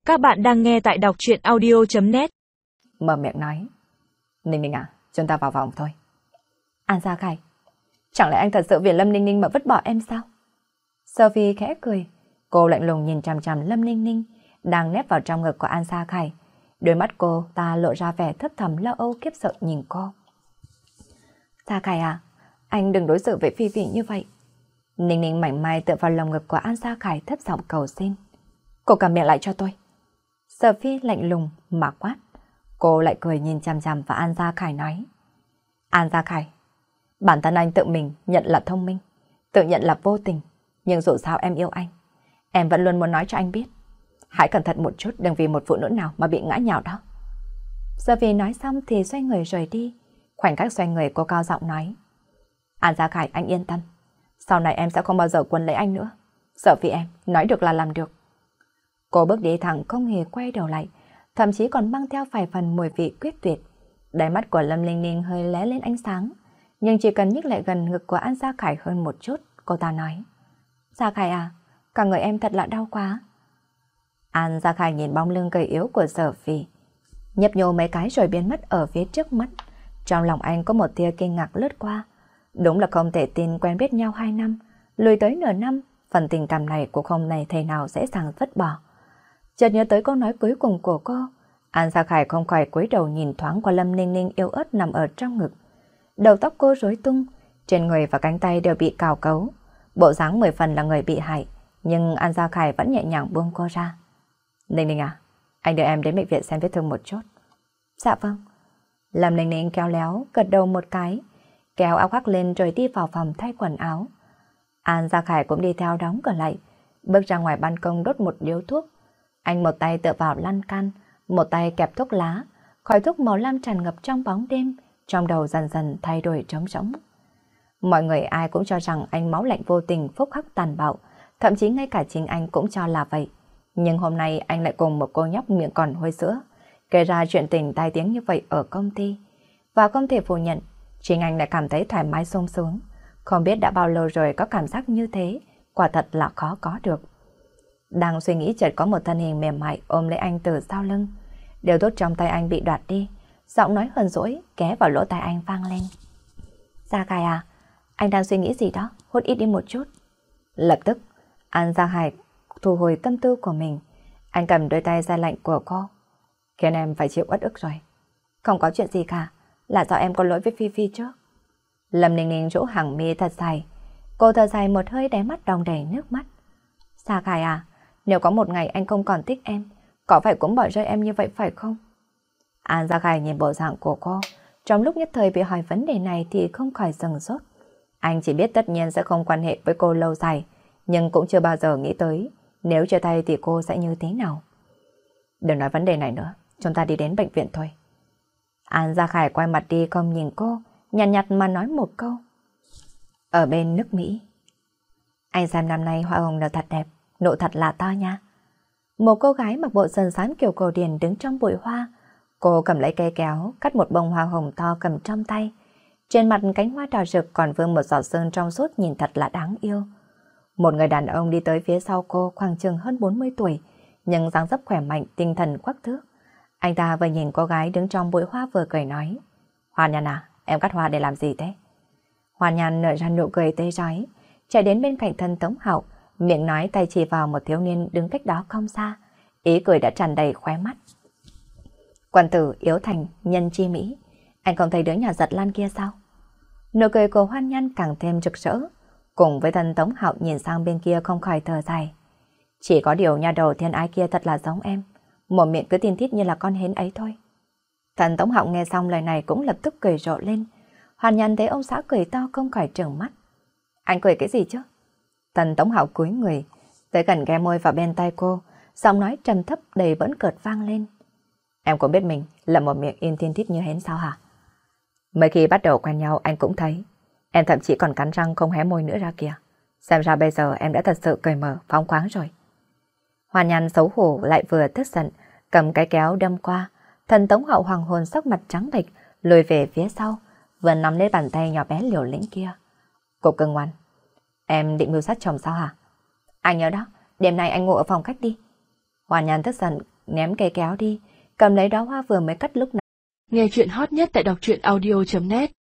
Các bạn đang nghe tại đọc truyện audio.net. Mở miệng nói. Ninh Ninh à, chúng ta vào vòng thôi. An Gia Khải, chẳng lẽ anh thật sự vì Lâm Ninh Ninh mà vứt bỏ em sao? Sophie khẽ cười. Cô lạnh lùng nhìn chằm chằm Lâm Ninh Ninh đang nép vào trong ngực của An Gia Khải. Đôi mắt cô ta lộ ra vẻ thấp thầm lo âu khiếp sợ nhìn cô. Gia Khải à, anh đừng đối xử với Phi Phi như vậy. Ninh Ninh mảnh mai tựa vào lồng ngực của An Gia Khải thấp giọng cầu xin. Cô cầm miệng lại cho tôi. Sophie lạnh lùng mà quát. Cô lại cười nhìn chằm chằm vào An Gia Khải nói. An Gia Khải, bản thân anh tự mình nhận là thông minh, tự nhận là vô tình, nhưng dù sao em yêu anh. Em vẫn luôn muốn nói cho anh biết. Hãy cẩn thận một chút, đừng vì một phụ nữ nào mà bị ngã nhào đó. Sophie nói xong thì xoay người rời đi. Khoảnh khắc xoay người cô cao giọng nói. An Gia Khải, anh yên tâm. Sau này em sẽ không bao giờ quấn lấy anh nữa. Sophie em, nói được là làm được. Cô bước đi thẳng không hề quay đầu lại, thậm chí còn mang theo vài phần mùi vị quyết tuyệt. Đáy mắt của Lâm Ninh Ninh hơi lóe lên ánh sáng, nhưng chỉ cần nhích lại gần ngực của An Gia Khải hơn một chút, cô ta nói. Gia Khải à, cả người em thật là đau quá. An Gia Khải nhìn bóng lưng gầy yếu của Sophie, nhấp nhô mấy cái rồi biến mất ở phía trước mắt. Trong lòng anh có một tia kinh ngạc lướt qua. Đúng là không thể tin quen biết nhau 2 năm, lùi tới nửa năm, phần tình cảm này cũng không này thể nào dễ dàng vứt bỏ. Chợt nhớ tới câu nói cuối cùng của cô, An Gia Khải không khỏi cúi đầu nhìn thoáng qua Lâm Ninh Ninh yếu ớt nằm ở trong ngực. Đầu tóc cô rối tung, trên người và cánh tay đều bị cào cấu, bộ dáng 10 phần là người bị hại, nhưng An Gia Khải vẫn nhẹ nhàng buông cô ra. Ninh Ninh à, anh đưa em đến bệnh viện xem vết thương một chút. Dạ vâng. Lâm Ninh Ninh khéo léo gật đầu một cái, kéo áo khoác lên rồi đi vào phòng thay quần áo. An Gia Khải cũng đi theo đóng cửa lại, bước ra ngoài ban công đốt một điếu thuốc. Anh một tay tựa vào lan can, một tay kẹp thuốc lá, khói thuốc màu lam tràn ngập trong bóng đêm, trong đầu dần dần thay đổi trống rỗng. Mọi người ai cũng cho rằng anh máu lạnh vô tình, phúc hắc tàn bạo, thậm chí ngay cả chính anh cũng cho là vậy. Nhưng hôm nay anh lại cùng một cô nhóc miệng còn hôi sữa, kể ra chuyện tình tai tiếng như vậy ở công ty. Và không thể phủ nhận, chính anh lại cảm thấy thoải mái sung sướng. Không biết đã bao lâu rồi có cảm giác như thế, quả thật là khó có được. Đang suy nghĩ chợt có một thân hình mềm mại ôm lấy anh từ sau lưng. Điều tốt trong tay anh bị đoạt đi, giọng nói hờn dỗi ghé vào lỗ tai anh vang lên. Gia Khải à, anh đang suy nghĩ gì đó, hút ít đi một chút. Lập tức, An Gia Khải thu hồi tâm tư của mình. Anh cầm đôi tay da lạnh của cô, khiến em phải chịu uất ức rồi. Không có chuyện gì cả, là do em có lỗi với Phi Phi trước. Lâm Ninh Ninh rũ hàng mi thật dài. Cô thở dài một hơi, đáy mắt đong đầy nước mắt. Gia Khải à, nếu có một ngày anh không còn thích em, có phải cũng bỏ rơi em như vậy phải không? An Gia Khải nhìn bộ dạng của cô, trong lúc nhất thời bị hỏi vấn đề này thì không khỏi sừng sốt. Anh chỉ biết tất nhiên sẽ không quan hệ với cô lâu dài, nhưng cũng chưa bao giờ nghĩ tới nếu chia tay thì cô sẽ như thế nào. Đừng nói vấn đề này nữa, chúng ta đi đến bệnh viện thôi. An Gia Khải quay mặt đi không nhìn cô, nhàn nhạt mà nói một câu. Ở bên nước Mỹ. Anh xem năm nay hoa hồng nở thật đẹp, nụ thật là to nha. Một cô gái mặc bộ sườn xám kiểu cổ điển đứng trong bụi hoa. Cô cầm lấy cây kéo, cắt một bông hoa hồng to cầm trong tay. Trên mặt cánh hoa đỏ rực còn vương một giọt sương trong suốt, nhìn thật là đáng yêu. Một người đàn ông đi tới phía sau cô, khoảng chừng hơn 40 tuổi, nhưng dáng dấp khỏe mạnh, tinh thần quắc thước. Anh ta vừa nhìn cô gái đứng trong bụi hoa vừa cười nói. Hoàn Nhan à, em cắt hoa để làm gì thế? Hoàn Nhan nở ra nụ cười tươi rói, chạy đến bên cạnh thân Tống Hạo, miệng nói tay chỉ vào một thiếu niên đứng cách đó không xa. Ý cười đã tràn đầy khóe mắt. Quan tử yếu thành nhân chi mỹ, anh không thấy đứa nhỏ giật lan kia sao? Nụ cười của Hoan Nhan càng thêm rực rỡ, cùng với thân Tống Hạo nhìn sang bên kia không khỏi thở dài. Chỉ có điều nhà đầu thiên ái kia thật là giống em, một miệng cứ tin thít như là con hến ấy thôi. Thần Tống Hạo nghe xong lời này cũng lập tức cười rộ lên. Hoàn Nhan thấy ông xã cười to không khỏi trừng mắt. Anh cười cái gì chứ? Thần Tống Hạo cúi người, tới gần ghé môi vào bên tai cô, giọng nói trầm thấp đầy bỡn cợt vang lên. Em cũng biết mình là một miệng in thiên thít như hến sao hả? Mấy khi bắt đầu quen nhau anh cũng thấy, em thậm chí còn cắn răng không hé môi nữa ra kìa. Xem ra bây giờ em đã thật sự cởi mở, phóng khoáng rồi. Hoàn Nhan xấu hổ lại vừa tức giận, cầm cái kéo đâm qua. Thần Tống Hạo hoàng hồn sắc mặt trắng bệch, lùi về phía sau, vừa nắm lấy bàn tay nhỏ bé liều lĩnh kia. Cô cưng ngoan, em định mưu sát chồng sao hả? Anh nhớ đó, đêm nay anh ngủ ở phòng khách đi. Hoàn Nhan tức giận, ném cây kéo đi, cầm lấy đóa hoa vừa mới cắt lúc nãy. Nghe chuyện hot nhất tại đọc truyện audio.net